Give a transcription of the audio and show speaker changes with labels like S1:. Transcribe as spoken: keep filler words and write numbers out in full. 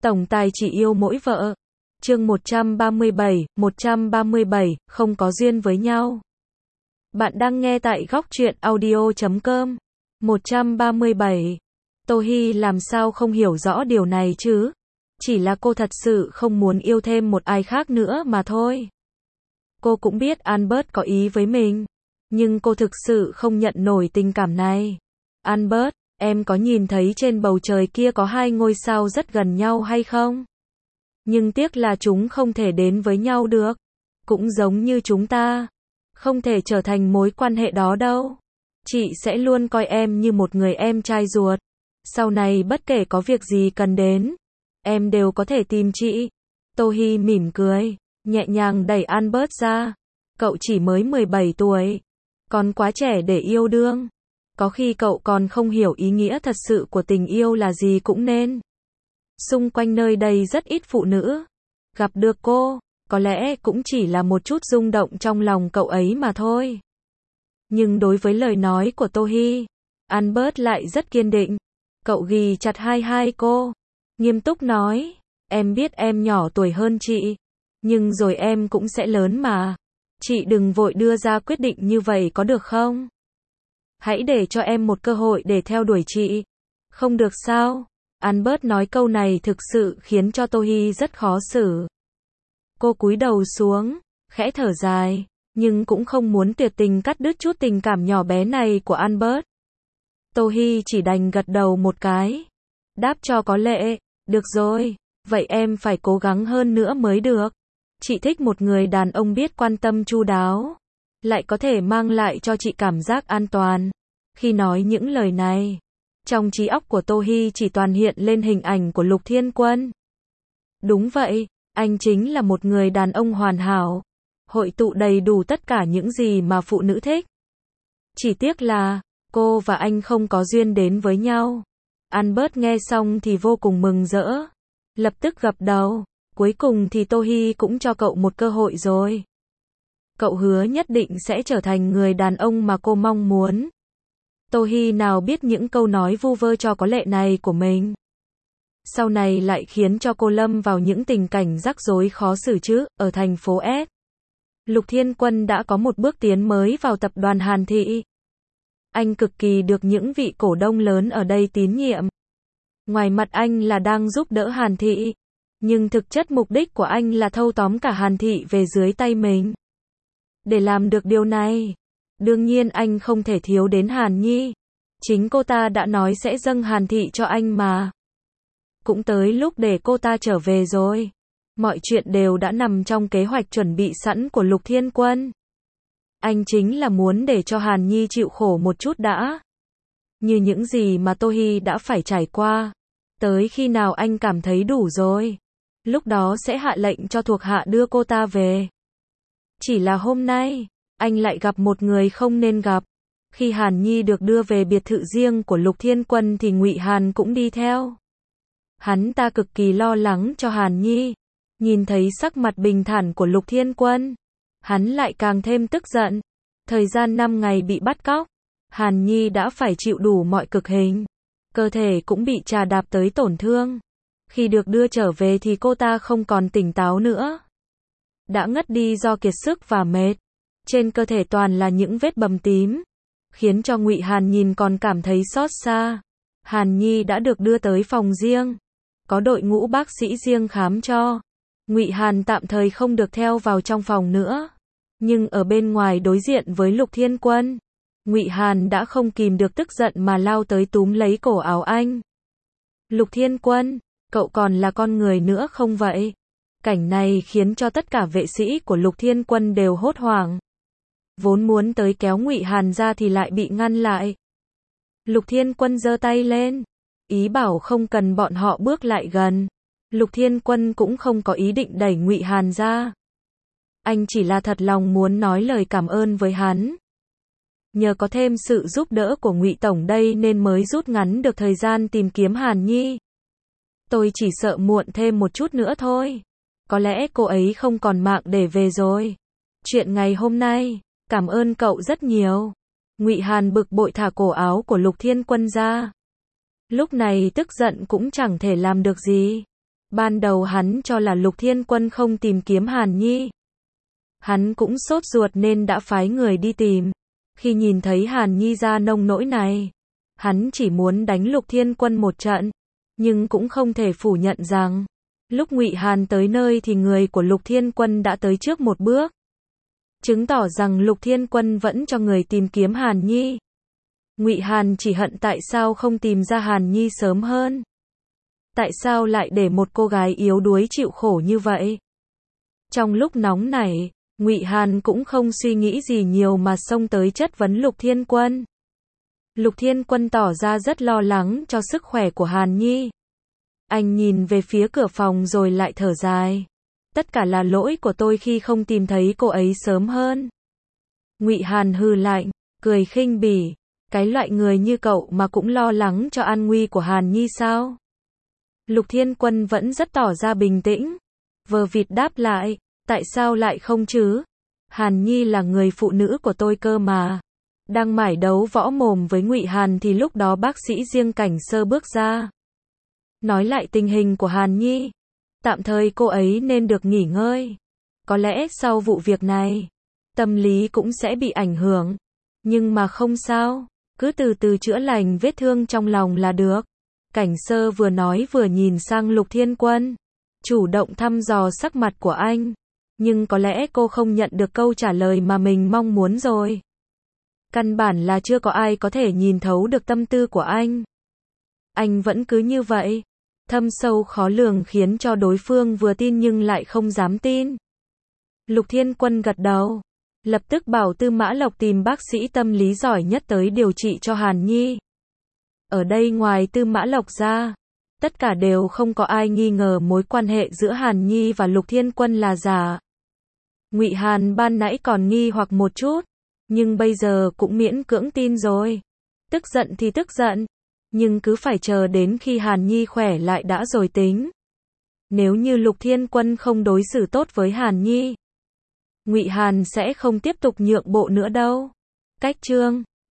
S1: Tổng tài chỉ yêu mỗi vợ. Chương một trăm ba mươi bảy, một trăm ba mươi bảy, không có duyên với nhau. Bạn đang nghe tại góc truyện audio chấm com. một trăm ba mươi bảy. Tô Hi làm sao không hiểu rõ điều này chứ? Chỉ là cô thật sự không muốn yêu thêm một ai khác nữa mà thôi. Cô cũng biết Albert có ý với mình, nhưng cô thực sự không nhận nổi tình cảm này. Albert, em có nhìn thấy trên bầu trời kia có hai ngôi sao rất gần nhau hay không? Nhưng tiếc là chúng không thể đến với nhau được. Cũng giống như chúng ta, không thể trở thành mối quan hệ đó đâu. Chị sẽ luôn coi em như một người em trai ruột. Sau này bất kể có việc gì cần đến, em đều có thể tìm chị. Tô Hi mỉm cười, nhẹ nhàng đẩy Albert ra. Cậu chỉ mới mười bảy tuổi, còn quá trẻ để yêu đương. Có khi cậu còn không hiểu ý nghĩa thật sự của tình yêu là gì cũng nên. Xung quanh nơi đây rất ít phụ nữ. Gặp được cô, có lẽ cũng chỉ là một chút rung động trong lòng cậu ấy mà thôi. Nhưng đối với lời nói của Tô Hi, Albert lại rất kiên định. Cậu ghì chặt hai hai cô, nghiêm túc nói, em biết em nhỏ tuổi hơn chị, nhưng rồi em cũng sẽ lớn mà. Chị đừng vội đưa ra quyết định như vậy có được không? Hãy để cho em một cơ hội để theo đuổi chị. Không được sao? Albert nói câu này thực sự khiến cho Tô Hi rất khó xử. Cô cúi đầu xuống, khẽ thở dài, nhưng cũng không muốn tuyệt tình cắt đứt chút tình cảm nhỏ bé này của Albert. Tô Hi chỉ đành gật đầu một cái, đáp cho có lệ, được rồi, vậy em phải cố gắng hơn nữa mới được. Chị thích một người đàn ông biết quan tâm chu đáo, lại có thể mang lại cho chị cảm giác an toàn. Khi nói những lời này, trong trí óc của Tô Hi chỉ toàn hiện lên hình ảnh của Lục Thiên Quân. Đúng vậy, anh chính là một người đàn ông hoàn hảo, hội tụ đầy đủ tất cả những gì mà phụ nữ thích. Chỉ tiếc là, cô và anh không có duyên đến với nhau. Albert nghe xong thì vô cùng mừng rỡ, lập tức gật đầu, cuối cùng thì Tô Hi cũng cho cậu một cơ hội rồi. Cậu hứa nhất định sẽ trở thành người đàn ông mà cô mong muốn. Tô Hi nào biết những câu nói vu vơ cho có lệ này của mình, sau này lại khiến cho cô lâm vào những tình cảnh rắc rối khó xử chứ. Ở thành phố S, Lục Thiên Quân đã có một bước tiến mới vào tập đoàn Hàn Thị. Anh cực kỳ được những vị cổ đông lớn ở đây tín nhiệm. Ngoài mặt anh là đang giúp đỡ Hàn Thị, nhưng thực chất mục đích của anh là thâu tóm cả Hàn Thị về dưới tay mình. Để làm được điều này, đương nhiên anh không thể thiếu đến Hàn Nhi. Chính cô ta đã nói sẽ dâng Hàn Thị cho anh mà. Cũng tới lúc để cô ta trở về rồi. Mọi chuyện đều đã nằm trong kế hoạch chuẩn bị sẵn của Lục Thiên Quân. Anh chính là muốn để cho Hàn Nhi chịu khổ một chút đã. Như những gì mà Tô Hi đã phải trải qua. Tới khi nào anh cảm thấy đủ rồi, lúc đó sẽ hạ lệnh cho thuộc hạ đưa cô ta về. Chỉ là hôm nay, anh lại gặp một người không nên gặp. Khi Hàn Nhi được đưa về biệt thự riêng của Lục Thiên Quân thì Ngụy Hàn cũng đi theo. Hắn ta cực kỳ lo lắng cho Hàn Nhi. Nhìn thấy sắc mặt bình thản của Lục Thiên Quân, hắn lại càng thêm tức giận. Thời gian năm ngày bị bắt cóc, Hàn Nhi đã phải chịu đủ mọi cực hình. Cơ thể cũng bị trà đạp tới tổn thương. Khi được đưa trở về thì cô ta không còn tỉnh táo nữa. Đã ngất đi do kiệt sức và mệt. Trên cơ thể toàn là những vết bầm tím, khiến cho Ngụy Hàn nhìn còn cảm thấy xót xa. Hàn Nhi đã được đưa tới phòng riêng, có đội ngũ bác sĩ riêng khám cho. Ngụy Hàn tạm thời không được theo vào trong phòng nữa, nhưng ở bên ngoài đối diện với Lục Thiên Quân, Ngụy Hàn đã không kìm được tức giận mà lao tới túm lấy cổ áo anh. Lục Thiên Quân, cậu còn là con người nữa không vậy? Cảnh này khiến cho tất cả vệ sĩ của Lục Thiên Quân đều hốt hoảng. Vốn muốn tới kéo Ngụy Hàn ra thì lại bị ngăn lại. Lục Thiên Quân giơ tay lên, ý bảo không cần bọn họ bước lại gần. Lục Thiên Quân cũng không có ý định đẩy Ngụy Hàn ra. Anh chỉ là thật lòng muốn nói lời cảm ơn với hắn. Nhờ có thêm sự giúp đỡ của Ngụy Tổng đây nên mới rút ngắn được thời gian tìm kiếm Hàn Nhi. Tôi chỉ sợ muộn thêm một chút nữa thôi. Có lẽ cô ấy không còn mạng để về rồi. Chuyện ngày hôm nay, cảm ơn cậu rất nhiều. Ngụy Hàn bực bội thả cổ áo của Lục Thiên Quân ra. Lúc này tức giận cũng chẳng thể làm được gì. Ban đầu hắn cho là Lục Thiên Quân không tìm kiếm Hàn Nhi. Hắn cũng sốt ruột nên đã phái người đi tìm. Khi nhìn thấy Hàn Nhi ra nông nỗi này, hắn chỉ muốn đánh Lục Thiên Quân một trận, nhưng cũng không thể phủ nhận rằng, lúc Ngụy Hàn tới nơi thì người của Lục Thiên Quân đã tới trước một bước, chứng tỏ rằng Lục Thiên Quân vẫn cho người tìm kiếm Hàn Nhi. Ngụy Hàn chỉ hận tại sao không tìm ra Hàn Nhi sớm hơn. Tại sao lại để một cô gái yếu đuối chịu khổ như vậy? Trong lúc nóng này, Ngụy Hàn cũng không suy nghĩ gì nhiều mà xông tới chất vấn Lục Thiên Quân. Lục Thiên Quân tỏ ra rất lo lắng cho sức khỏe của Hàn Nhi. Anh nhìn về phía cửa phòng rồi lại thở dài. Tất cả là lỗi của tôi khi không tìm thấy cô ấy sớm hơn. Ngụy Hàn hừ lạnh, cười khinh bỉ. Cái loại người như cậu mà cũng lo lắng cho an nguy của Hàn Nhi sao? Lục Thiên Quân vẫn rất tỏ ra bình tĩnh. Vờ vịt đáp lại, tại sao lại không chứ? Hàn Nhi là người phụ nữ của tôi cơ mà. Đang mải đấu võ mồm với Ngụy Hàn thì lúc đó bác sĩ Diêng Cảnh Sơ bước ra. Nói lại tình hình của Hàn Nhi. Tạm thời cô ấy nên được nghỉ ngơi. Có lẽ sau vụ việc này, tâm lý cũng sẽ bị ảnh hưởng. Nhưng mà không sao, cứ từ từ chữa lành vết thương trong lòng là được. Cảnh Sơ vừa nói vừa nhìn sang Lục Thiên Quân, chủ động thăm dò sắc mặt của anh. Nhưng có lẽ cô không nhận được câu trả lời mà mình mong muốn rồi. Căn bản là chưa có ai có thể nhìn thấu được tâm tư của anh. Anh vẫn cứ như vậy, thâm sâu khó lường khiến cho đối phương vừa tin nhưng lại không dám tin. Lục Thiên Quân gật đầu, lập tức bảo Tư Mã Lộc tìm bác sĩ tâm lý giỏi nhất tới điều trị cho Hàn Nhi. Ở đây ngoài Tư Mã Lộc ra, tất cả đều không có ai nghi ngờ mối quan hệ giữa Hàn Nhi và Lục Thiên Quân là giả. Ngụy Hàn ban nãy còn nghi hoặc một chút, nhưng bây giờ cũng miễn cưỡng tin rồi. Tức giận thì tức giận, nhưng cứ phải chờ đến khi Hàn Nhi khỏe lại đã rồi tính. Nếu như Lục Thiên Quân không đối xử tốt với Hàn Nhi, Ngụy Hàn sẽ không tiếp tục nhượng bộ nữa đâu. Cách chương